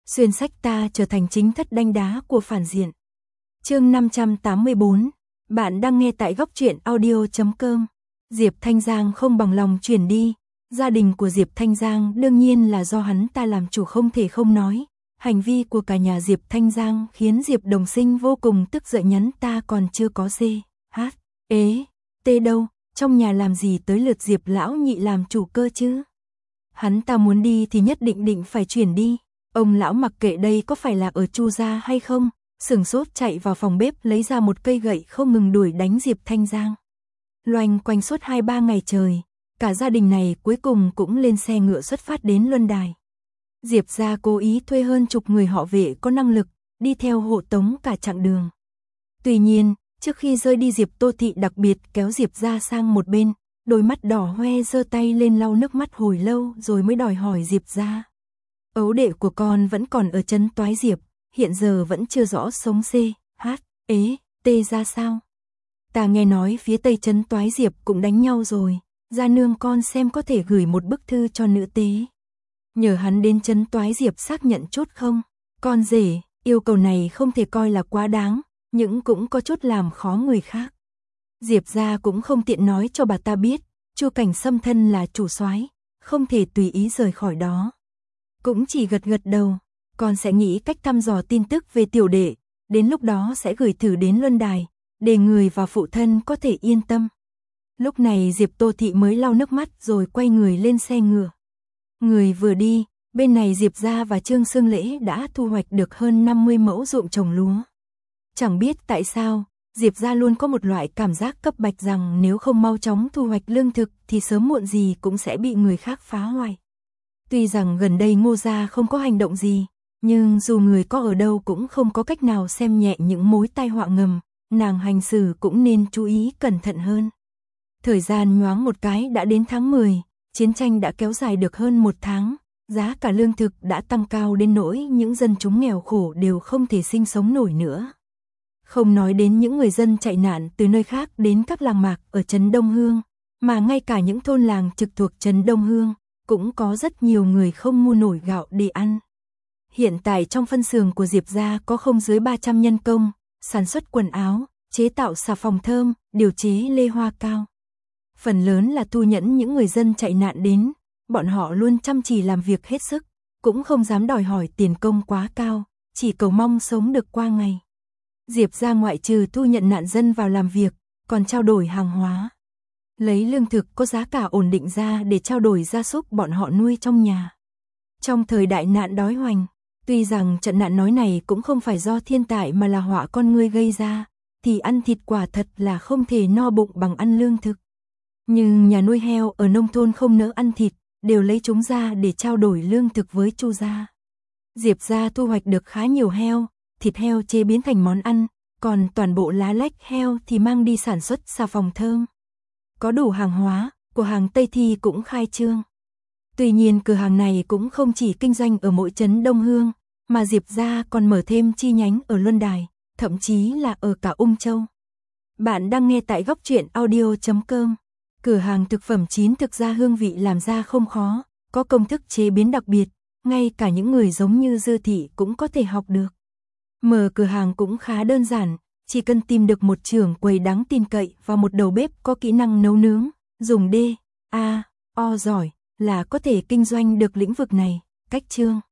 Xuyên sách ta trở thành chính thất đanh đá của phản diện. Chương 584, bạn đang nghe tại góc truyện audio.com. Diệp Thanh Giang không bằng lòng chuyển đi, gia đình của Diệp Thanh Giang đương nhiên là do hắn ta làm chủ không thể không nói. Hành vi của cả nhà Diệp Thanh Giang khiến Diệp Đồng Sinh vô cùng tức giận, nhắn ta còn chưa có tê đâu, trong nhà làm gì tới lượt Diệp lão nhị làm chủ cơ chứ. Hắn ta muốn đi thì nhất định phải chuyển đi. Ông lão mặc kệ đây có phải là ở Chu gia hay không, sửng sốt chạy vào phòng bếp lấy ra một cây gậy không ngừng đuổi đánh Diệp Thanh Giang. Loanh quanh suốt 2-3 ngày trời, cả gia đình này cuối cùng cũng lên xe ngựa xuất phát đến Luân Đài. Diệp gia cố ý thuê hơn chục người họ vệ có năng lực, đi theo hộ tống cả chặng đường. Tuy nhiên, trước khi rời đi Diệp Tô Thị đặc biệt kéo Diệp gia sang một bên, đôi mắt đỏ hoe giơ tay lên lau nước mắt hồi lâu rồi mới đòi hỏi Diệp gia. Ấu đệ của con vẫn còn ở trấn Toái Diệp, hiện giờ vẫn chưa rõ sống tê ra sao. Ta nghe nói phía tây trấn Toái Diệp cũng đánh nhau rồi, gia nương con xem có thể gửi một bức thư cho nữ tế. Nhờ hắn đến trấn Toái Diệp xác nhận chút không? Con rể, yêu cầu này không thể coi là quá đáng, nhưng cũng có chút làm khó người khác. Diệp gia cũng không tiện nói cho bà ta biết, Chu Cảnh Sâm thân là chủ soái, không thể tùy ý rời khỏi đó. Cũng chỉ gật đầu, con sẽ nghĩ cách thăm dò tin tức về tiểu đệ, đến lúc đó sẽ gửi thử đến Luân Đài, để người và phụ thân có thể yên tâm. Lúc này Diệp Tô Thị mới lau nước mắt rồi quay người lên xe ngựa. Người vừa đi, bên này Diệp gia và Trương Sương Lễ đã thu hoạch được hơn 50 mẫu ruộng trồng lúa. Chẳng biết tại sao, Diệp gia luôn có một loại cảm giác cấp bách rằng nếu không mau chóng thu hoạch lương thực thì sớm muộn gì cũng sẽ bị người khác phá hoại. Tuy rằng gần đây Ngô gia không có hành động gì, nhưng dù người có ở đâu cũng không có cách nào xem nhẹ những mối tai họa ngầm, nàng hành xử cũng nên chú ý cẩn thận hơn. Thời gian nhoáng một cái đã đến tháng 10, chiến tranh đã kéo dài được hơn 1 tháng, giá cả lương thực đã tăng cao đến nỗi những dân chúng nghèo khổ đều không thể sinh sống nổi nữa. Không nói đến những người dân chạy nạn từ nơi khác đến các làng mạc ở trấn Đông Hương, mà ngay cả những thôn làng trực thuộc trấn Đông Hương, cũng có rất nhiều người không mua nổi gạo để ăn. Hiện tại trong phân xưởng của Diệp gia có không dưới 300 nhân công, sản xuất quần áo, chế tạo xà phòng thơm, điều chế lê hoa cao. Phần lớn là thu nhẫn những người dân chạy nạn đến, bọn họ luôn chăm chỉ làm việc hết sức, cũng không dám đòi hỏi tiền công quá cao, chỉ cầu mong sống được qua ngày. Diệp gia ngoại trừ thu nhận nạn dân vào làm việc, còn trao đổi hàng hóa. Lấy lương thực có giá cả ổn định ra để trao đổi gia súc bọn họ nuôi trong nhà. Trong thời đại nạn đói hoành, tuy rằng trận nạn nói này cũng không phải do thiên tai mà là họa con người gây ra, thì ăn thịt quả thật là không thể no bụng bằng ăn lương thực. Nhưng nhà nuôi heo ở nông thôn không nỡ ăn thịt, đều lấy chúng ra để trao đổi lương thực với Chu gia. Diệp gia thu hoạch được khá nhiều heo, thịt heo chế biến thành món ăn, còn toàn bộ lá lách heo thì mang đi sản xuất xà phòng thơm. Có đủ hàng hóa, cửa hàng Tây Thi cũng khai trương. Tuy nhiên cửa hàng này cũng không chỉ kinh doanh ở mỗi trấn Đông Hương, mà Diệp gia còn mở thêm chi nhánh ở Luân Đài, thậm chí là ở cả Ung Châu. Bạn đang nghe tại góc truyện audio.com. Cửa hàng thực phẩm chín thực ra hương vị làm ra không khó, có công thức chế biến đặc biệt, ngay cả những người giống như Dư Thị cũng có thể học được. Mở cửa hàng cũng khá đơn giản, chỉ cần tìm được một trưởng quầy đáng tin cậy và một đầu bếp có kỹ năng nấu nướng, dùng D.A.O giỏi là có thể kinh doanh được lĩnh vực này. Cách chương